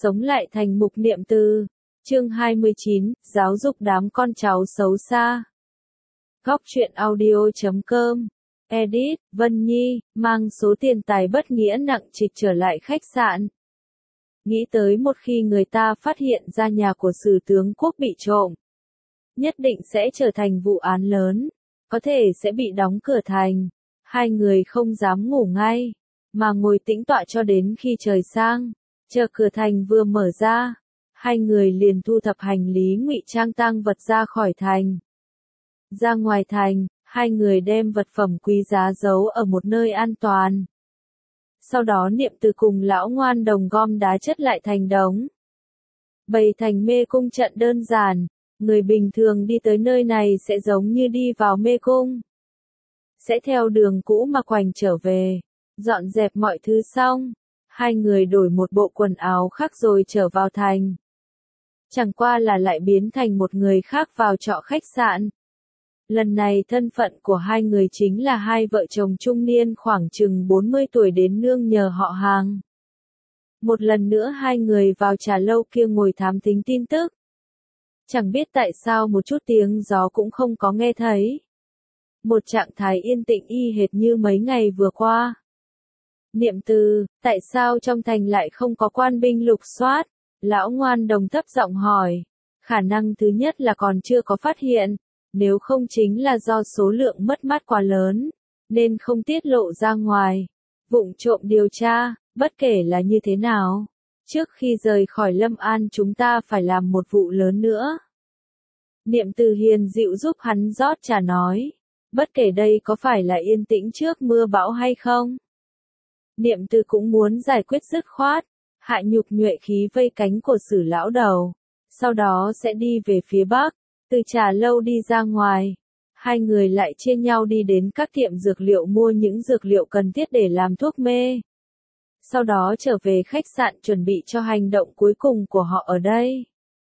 Sống lại thành mục niệm từ. Chương 29, giáo dục đám con cháu xấu xa. Góc truyện audio.com. Edit, Vân Nhi, mang số tiền tài bất nghĩa nặng trịch trở lại khách sạn. Nghĩ tới một khi người ta phát hiện ra nhà của sử tướng quốc bị trộm, nhất định sẽ trở thành vụ án lớn, có thể sẽ bị đóng cửa thành. Hai người không dám ngủ ngay, mà ngồi tĩnh tọa cho đến khi trời sang. Chờ cửa thành vừa mở ra, hai người liền thu thập hành lý ngụy trang tang vật ra khỏi thành. Ra ngoài thành, hai người đem vật phẩm quý giá giấu ở một nơi an toàn. Sau đó Niệm Từ cùng lão ngoan đồng gom đá chất lại thành đống. Bày thành mê cung trận đơn giản, người bình thường đi tới nơi này sẽ giống như đi vào mê cung. Sẽ theo đường cũ mà quành trở về, dọn dẹp mọi thứ xong. Hai người đổi một bộ quần áo khác rồi trở vào thành. Chẳng qua là lại biến thành một người khác vào trọ khách sạn. Lần này thân phận của hai người chính là hai vợ chồng trung niên khoảng chừng 40 tuổi đến nương nhờ họ hàng. Một lần nữa hai người vào trà lâu kia ngồi thám thính tin tức. Chẳng biết tại sao một chút tiếng gió cũng không có nghe thấy. Một trạng thái yên tĩnh y hệt như mấy ngày vừa qua. Niệm Từ, tại sao trong thành lại không có quan binh lục soát? Lão ngoan đồng thấp giọng hỏi. Khả năng thứ nhất là còn chưa có phát hiện, nếu không chính là do số lượng mất mát quá lớn, nên không tiết lộ ra ngoài. Vụng trộm điều tra, bất kể là như thế nào. Trước khi rời khỏi Lâm An chúng ta phải làm một vụ lớn nữa. Niệm Từ hiền dịu giúp hắn rót trà nói. Bất kể đây có phải là yên tĩnh trước mưa bão hay không. Niệm Từ cũng muốn giải quyết dứt khoát, hạ nhục nhuệ khí vây cánh của Sử lão đầu, sau đó sẽ đi về phía bắc, từ trà lâu đi ra ngoài. Hai người lại chia nhau đi đến các tiệm dược liệu mua những dược liệu cần thiết để làm thuốc mê. Sau đó trở về khách sạn chuẩn bị cho hành động cuối cùng của họ ở đây.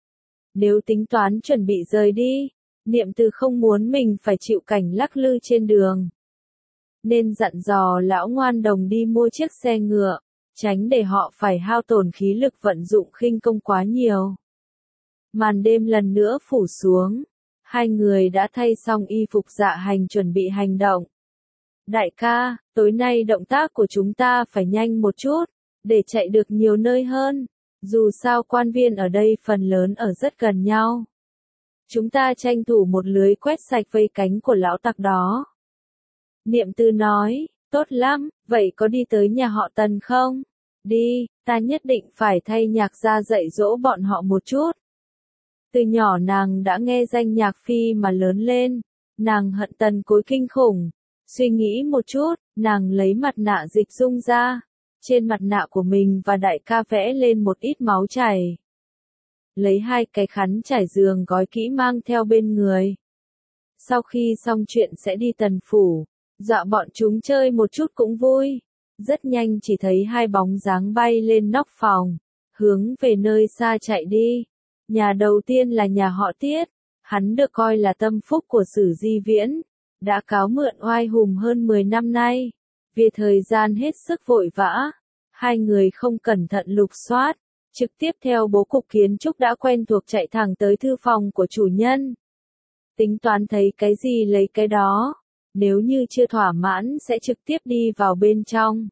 Nếu tính toán chuẩn bị rời đi, Niệm Từ không muốn mình phải chịu cảnh lắc lư trên đường. Nên dặn dò lão ngoan đồng đi mua chiếc xe ngựa, tránh để họ phải hao tổn khí lực vận dụng khinh công quá nhiều. Màn đêm lần nữa phủ xuống, hai người đã thay xong y phục dạ hành chuẩn bị hành động. Đại ca, tối nay động tác của chúng ta phải nhanh một chút, để chạy được nhiều nơi hơn, dù sao quan viên ở đây phần lớn ở rất gần nhau. Chúng ta tranh thủ một lưới quét sạch vây cánh của lão tặc đó. Niệm Từ nói, tốt lắm, vậy có đi tới nhà họ Tần không? Đi, ta nhất định phải thay nhạc ra dạy dỗ bọn họ một chút. Từ nhỏ nàng đã nghe danh Nhạc Phi mà lớn lên, nàng hận Tần Cối kinh khủng. Suy nghĩ một chút, nàng lấy mặt nạ dịch dung ra. Trên mặt nạ của mình và đại ca vẽ lên một ít máu chảy. Lấy hai cái khăn trải giường gói kỹ mang theo bên người. Sau khi xong chuyện sẽ đi Tần phủ, dọa bọn chúng chơi một chút cũng vui. Rất nhanh chỉ thấy hai bóng dáng bay lên nóc phòng, hướng về nơi xa chạy đi. Nhà đầu tiên là nhà họ Tiết, hắn được coi là tâm phúc của Sử Di Viễn, đã cáo mượn oai hùng hơn 10 năm nay. Vì thời gian hết sức vội vã, hai người không cẩn thận lục soát, trực tiếp theo bố cục kiến trúc đã quen thuộc chạy thẳng tới thư phòng của chủ nhân. Tính toán thấy cái gì lấy cái đó, nếu như chưa thỏa mãn sẽ trực tiếp đi vào bên trong.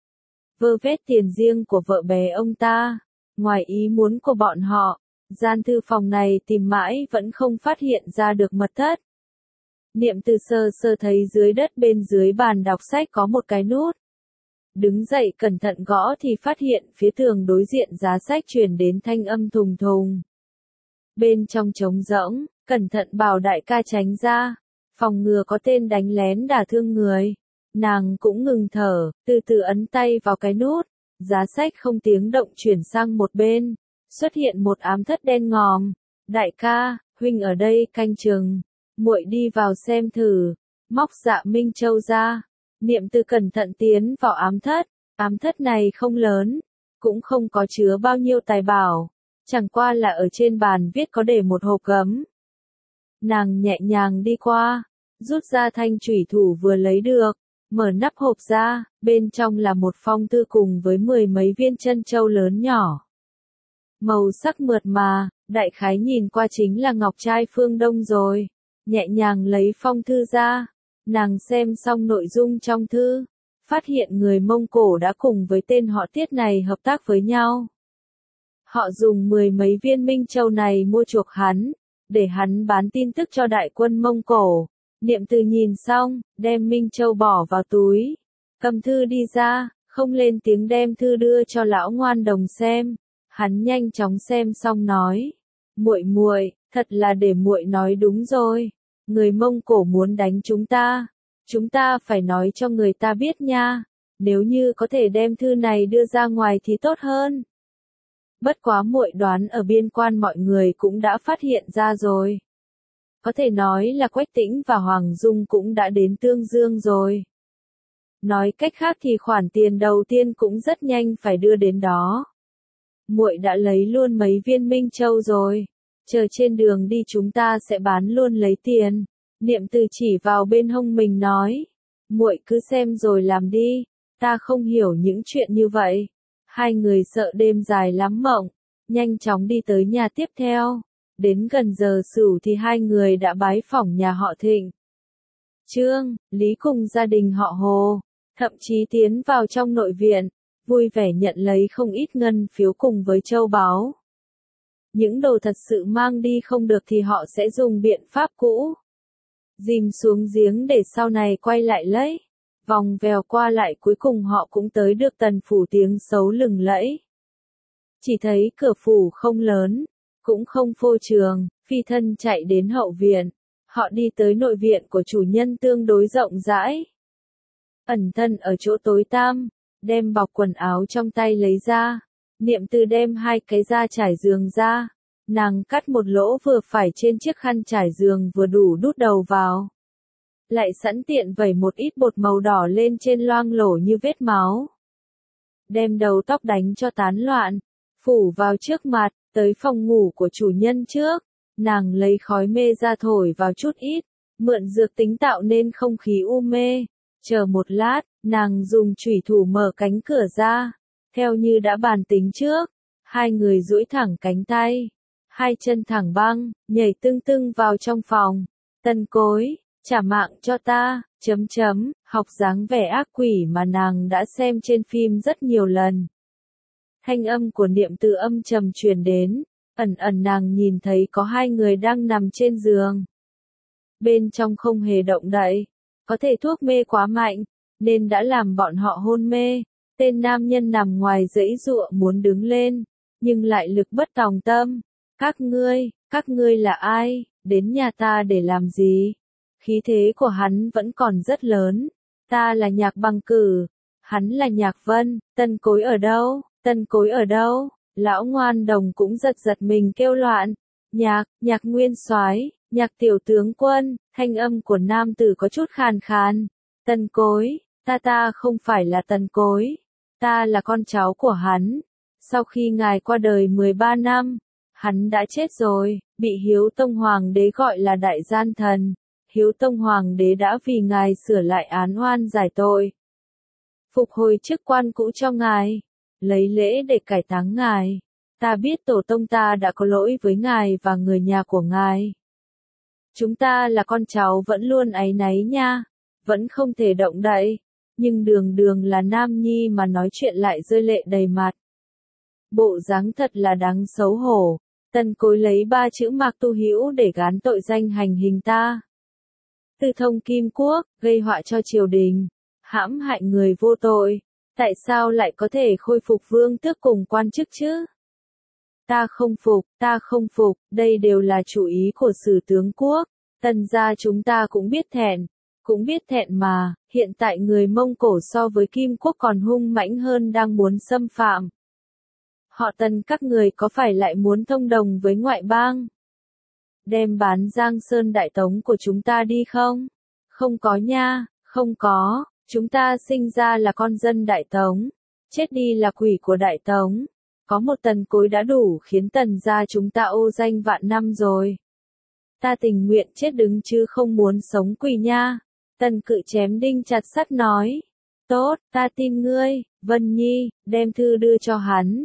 Vơ vét tiền riêng của vợ bé ông ta, ngoài ý muốn của bọn họ, gian thư phòng này tìm mãi vẫn không phát hiện ra được mật thất. Niệm Từ sơ sơ thấy dưới đất bên dưới bàn đọc sách có một cái nút. Đứng dậy cẩn thận gõ thì phát hiện phía tường đối diện giá sách truyền đến thanh âm thùng thùng. Bên trong trống rỗng, cẩn thận bảo đại ca tránh ra, phòng ngừa có tên đánh lén đả thương người. Nàng cũng ngừng thở, từ từ ấn tay vào cái nút, giá sách không tiếng động chuyển sang một bên, xuất hiện một ám thất đen ngòm. Đại ca, huynh ở đây canh chừng, muội đi vào xem thử. Móc Dạ Minh Châu ra. Niệm Từ cẩn thận tiến vào ám thất này không lớn, cũng không có chứa bao nhiêu tài bảo, chẳng qua là ở trên bàn viết có để một hộp gấm. Nàng nhẹ nhàng đi qua, rút ra thanh chủy thủ vừa lấy được, mở nắp hộp ra, bên trong là một phong thư cùng với 10 mấy viên trân châu lớn nhỏ. màu sắc mượt mà, đại khái nhìn qua chính là ngọc trai phương Đông rồi. Nhẹ nhàng lấy phong thư ra, nàng xem xong nội dung trong thư, phát hiện người Mông Cổ đã cùng với tên họ Tiết này hợp tác với nhau. Họ dùng 10 mấy viên Minh Châu này mua chuộc hắn, để hắn bán tin tức cho đại quân Mông Cổ. Niệm Từ nhìn xong, đem Minh Châu bỏ vào túi, cầm thư đi ra, không lên tiếng đem thư đưa cho lão Ngoan Đồng xem. Hắn nhanh chóng xem xong nói, muội muội, thật là để muội nói đúng rồi. Người Mông Cổ muốn đánh chúng ta phải nói cho người ta biết nha. Nếu như có thể đem thư này đưa ra ngoài thì tốt hơn. Bất quá muội đoán ở biên quan mọi người cũng đã phát hiện ra rồi. Có thể nói là Quách Tĩnh và Hoàng Dung cũng đã đến Tương Dương rồi. Nói cách khác thì khoản tiền đầu tiên cũng rất nhanh phải đưa đến đó. Muội đã lấy luôn mấy viên Minh Châu rồi, chờ trên đường đi chúng ta sẽ bán luôn lấy tiền. Niệm Từ chỉ vào bên hông mình nói, muội cứ xem rồi làm đi, ta không hiểu những chuyện như vậy. Hai người sợ đêm dài lắm mộng, nhanh chóng đi tới nhà tiếp theo. Đến gần giờ sửu thì hai người đã bái phỏng nhà họ Thịnh. Trương, Lý cùng gia đình họ Hồ, thậm chí tiến vào trong nội viện, vui vẻ nhận lấy không ít ngân phiếu cùng với châu báu. Những đồ thật sự mang đi không được thì họ sẽ dùng biện pháp cũ, dìm xuống giếng để sau này quay lại lấy. Vòng vèo qua lại cuối cùng họ cũng tới được Tần phủ tiếng xấu lừng lẫy. Chỉ thấy cửa phủ không lớn, cũng không phô trường, phi thân chạy đến hậu viện. Họ đi tới nội viện của chủ nhân tương đối rộng rãi. Ẩn thân ở chỗ tối tăm, đem bọc quần áo trong tay lấy ra. Niệm Từ đem hai cái da trải giường ra. Nàng cắt một lỗ vừa phải trên chiếc khăn trải giường vừa đủ đút đầu vào. Lại sẵn tiện vẩy một ít bột màu đỏ lên trên loang lổ như vết máu. Đem đầu tóc đánh cho tán loạn, phủ vào trước mặt, tới phòng ngủ của chủ nhân trước. Nàng lấy khói mê ra thổi vào chút ít, mượn dược tính tạo nên không khí u mê. Chờ một lát, nàng dùng chủy thủ mở cánh cửa ra, theo như đã bàn tính trước. Hai người duỗi thẳng cánh tay, hai chân thẳng băng, nhảy tưng tưng vào trong phòng. Tân Cối, trả mạng cho ta, học dáng vẻ ác quỷ mà nàng đã xem trên phim rất nhiều lần. Thanh âm của Niệm Từ âm trầm truyền đến, ẩn ẩn nàng nhìn thấy có hai người đang nằm trên giường. Bên trong không hề động đậy, có thể thuốc mê quá mạnh, nên đã làm bọn họ hôn mê. Tên nam nhân nằm ngoài giãy giụa muốn đứng lên, nhưng lại lực bất tòng tâm. Các ngươi là ai, đến nhà ta để làm gì? Khí thế của hắn vẫn còn rất lớn. Ta là Nhạc Bằng Cử, hắn là Nhạc Vân. Tân Cối ở đâu? Tân Cối ở đâu? Lão Ngoan Đồng cũng giật mình kêu loạn. Nhạc Nguyên Soái, Nhạc tiểu tướng quân. Thanh âm của nam tử có chút khàn khàn. Tân Cối, ta không phải là Tân Cối, ta là con cháu của hắn. Sau khi ngài qua đời 13 năm, hắn đã chết rồi, bị Hiếu Tông Hoàng đế gọi là đại gian thần. Hiếu Tông Hoàng đế đã vì ngài sửa lại án oan giải tội, phục hồi chức quan cũ cho ngài, lấy lễ để cải táng ngài. Ta biết tổ tông ta đã có lỗi với ngài và người nhà của ngài. Chúng ta là con cháu vẫn luôn áy náy nha, vẫn không thể động đậy, nhưng đường là nam nhi mà nói chuyện lại rơi lệ đầy mặt. Bộ dáng thật là đáng xấu hổ. Tân Cối lấy 3 chữ Mạc Tu Hữu để gán tội danh hành hình ta. Tư thông Kim Quốc, gây họa cho triều đình, hãm hại người vô tội. Tại sao lại có thể khôi phục vương tước cùng quan chức chứ? Ta không phục, đây đều là chủ ý của Sử tướng quốc. Tần gia chúng ta cũng biết thẹn mà, hiện tại người Mông Cổ so với Kim Quốc còn hung mãnh hơn đang muốn xâm phạm. Họ Tần các người có phải lại muốn thông đồng với ngoại bang? Đem bán Giang Sơn Đại Tống của chúng ta đi không? Không có nha, không có, chúng ta sinh ra là con dân Đại Tống, chết đi là quỷ của Đại Tống. Có một Tần Cối đã đủ khiến Tần gia chúng ta ô danh vạn năm rồi. Ta tình nguyện chết đứng chứ không muốn sống quỷ nha. Tần Cự chém đinh chặt sắt nói. Tốt, ta tin ngươi, Vân Nhi, đem thư đưa cho hắn.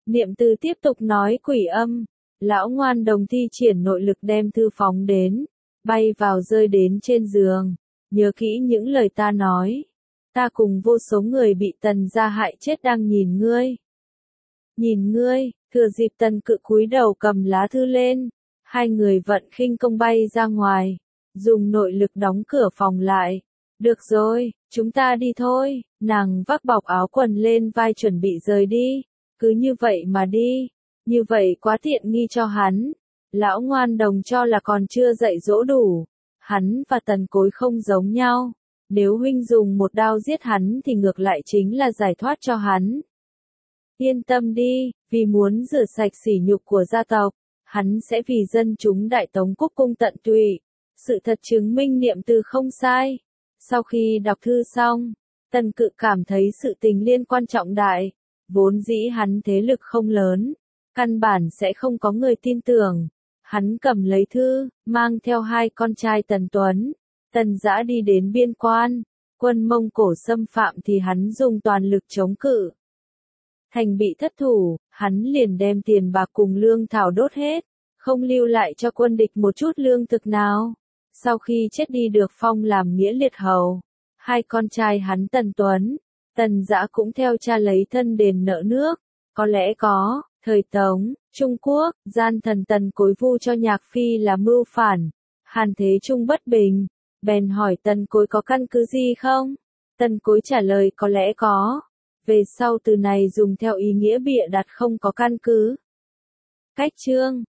Niệm Từ tiếp tục nói quỷ âm. Lão Ngoan Đồng thi triển nội lực đem thư phóng đến, bay vào rơi đến trên giường. Nhớ kỹ những lời ta nói. Ta cùng vô số người bị Tần gia hại chết đang nhìn ngươi. Nhìn ngươi, thừa dịp Tần Cự cúi đầu cầm lá thư lên. Hai người vận khinh công bay ra ngoài, dùng nội lực đóng cửa phòng lại. Được rồi, chúng ta đi thôi. Nàng vác bọc áo quần lên vai chuẩn bị rời đi. Cứ như vậy mà đi. Như vậy quá tiện nghi cho hắn. Lão Ngoan Đồng cho là còn chưa dạy dỗ đủ. Hắn và Tần Cối không giống nhau. Nếu huynh dùng một đao giết hắn thì ngược lại chính là giải thoát cho hắn. Yên tâm đi, vì muốn rửa sạch sỉ nhục của gia tộc, hắn sẽ vì dân chúng Đại Tống cúc cung tận tụy. Sự thật chứng minh Niệm Từ không sai. Sau khi đọc thư xong, Tần Cự cảm thấy sự tình liên quan trọng đại. Vốn dĩ hắn thế lực không lớn, căn bản sẽ không có người tin tưởng. Hắn cầm lấy thư, mang theo hai con trai Tần Tuấn, Tần Dã đi đến biên quan. Quân Mông Cổ xâm phạm thì hắn dùng toàn lực chống cự. Thành bị thất thủ, hắn liền đem tiền bạc cùng lương thảo đốt hết, không lưu lại cho quân địch một chút lương thực nào. Sau khi chết đi được phong làm nghĩa liệt hầu. Hai con trai hắn Tần Tuấn, Tần Dã cũng theo cha lấy thân đền nợ nước. Có lẽ có, thời Tống, Trung Quốc, gian thần Tần Cối vu cho Nhạc Phi là mưu phản. Hàn Thế Trung bất bình, bèn hỏi Tần Cối có căn cứ gì không? Tần Cối trả lời có lẽ có. Về sau từ này dùng theo ý nghĩa bịa đặt không có căn cứ. Cách chương